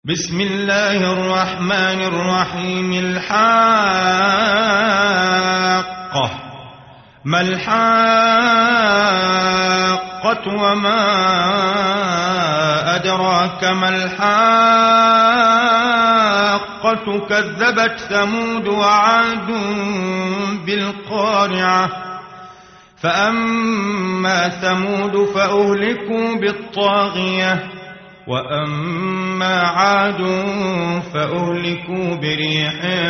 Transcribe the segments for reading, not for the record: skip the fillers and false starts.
بسم الله الرحمن الرحيم. الحاقة. ما الحاقة وما أدراك ما الحاقة. كذبت ثمود وعاد بالقارعة. فأما ثمود فأهلكوا بالطاغية وأما عاد فأهلكوا بريح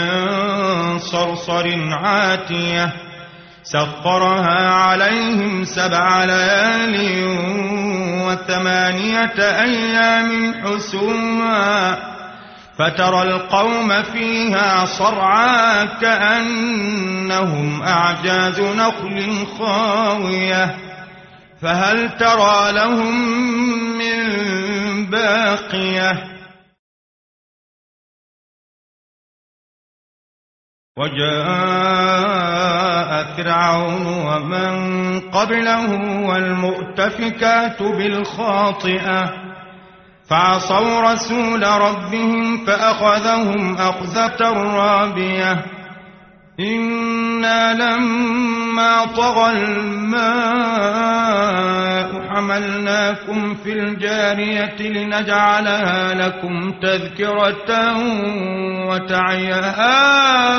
صرصر عاتية سخرها عليهم 7 ليال و8 أيام حسوما فترى القوم فيها صرعى كأنهم أعجاز نخل خاوية فهل ترى لهم من باقية. وجاء فرعون ومن قبله والمؤتفكات بالخاطئة فعصوا رسول ربهم فأخذهم أخذة رابية. إنا لما طغى الماء حملناكم في الجارية لنجعلها لكم تذكرة وتعيها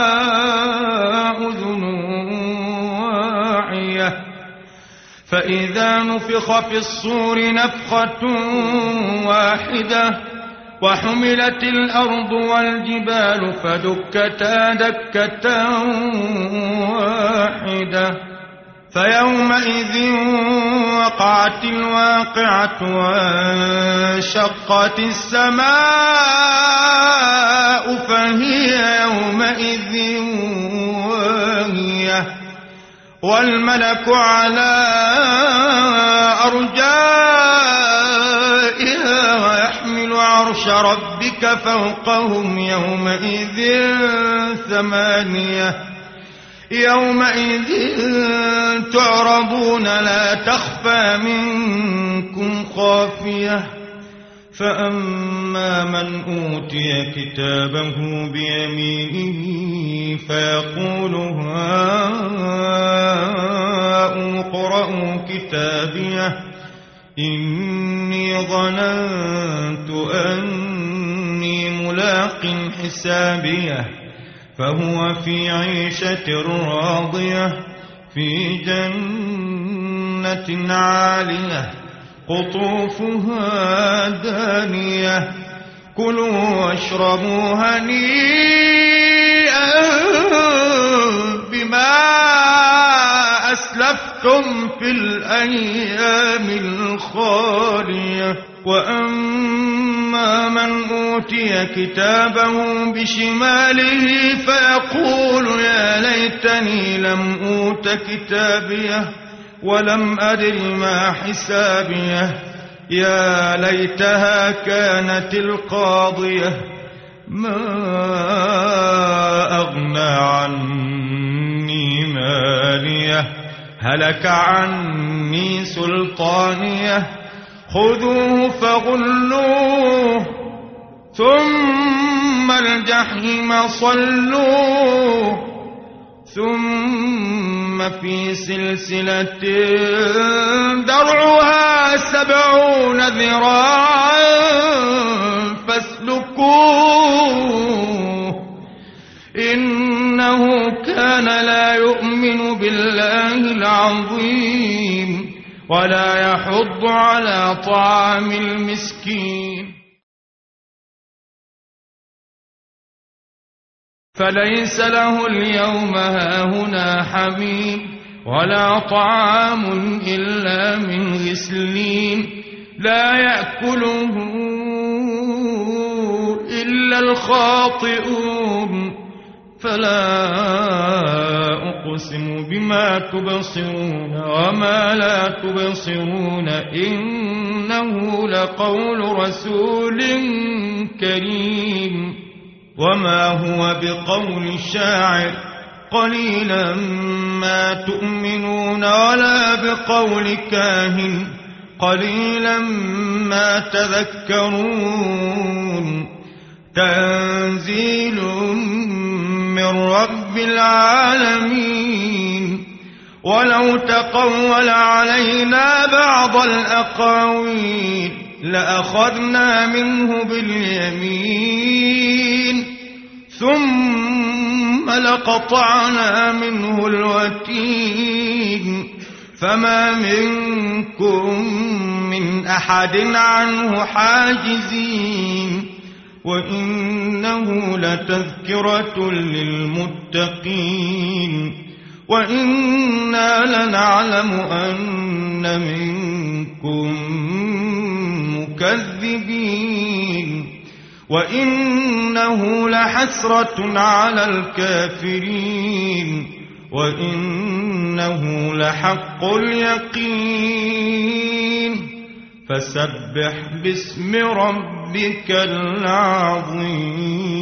أذن واعية. فإذا نفخ في الصور نفخة واحدة وحملت الأرض والجبال فدكتا دكة واحدة فيومئذ وقعت الواقعة وانشقت السماء فهي يومئذ واهية والملك على أرجائها ويحمل عرش ربك فوقهم يومئذ 8 يومئذ تعرضون لا تخفى منكم خافية. فأما من أوتي كتابه بيمينه فيقول هاؤم اقرءوا كتابيه إني ظننت أني ملاق حسابيه فهو في عيشة راضية في جنة عالية قطوفها دانية. كلوا واشربوا هنيئا بما أسلفتم في الأيام الخالية. وأما من أوتي كتابه بشماله فيقول يا ليتني لم أوت كتابيه ولم أدر ما حسابيه يا ليتها كانت القاضية ما أغنى عني ماليه هلك عني سلطانيه خذوه فغلوه ثم الجحيم صلوه ثم في سلسلة درعها 70 ذراعا فاسلكوه إنه كان لا يؤمن بالله العظيم ولا يحض على طعام المسكين. فليس له اليوم هاهنا حميم ولا طعام إلا من غسلين لا يأكله إلا الخاطئون. فلا أقسم بما تبصرون وما لا تبصرون إنه لقول رسول كريم وما هو بقول شاعر قليلا ما تؤمنون ولا بقول كاهن قليلا ما تذكرون تنزيل من رب العالمين. ولو تقول علينا بعض الأقاويل لأخذنا منه باليمين ثم لقطعنا منه الوتين فما منكم من أحد عنه حاجزين. وإنه لتذكرة للمتقين وإنا لنعلم أن منكم مكذبين وإنه لحسرة على الكافرين وإنه لحق اليقين. فسبح باسم ربك العظيم.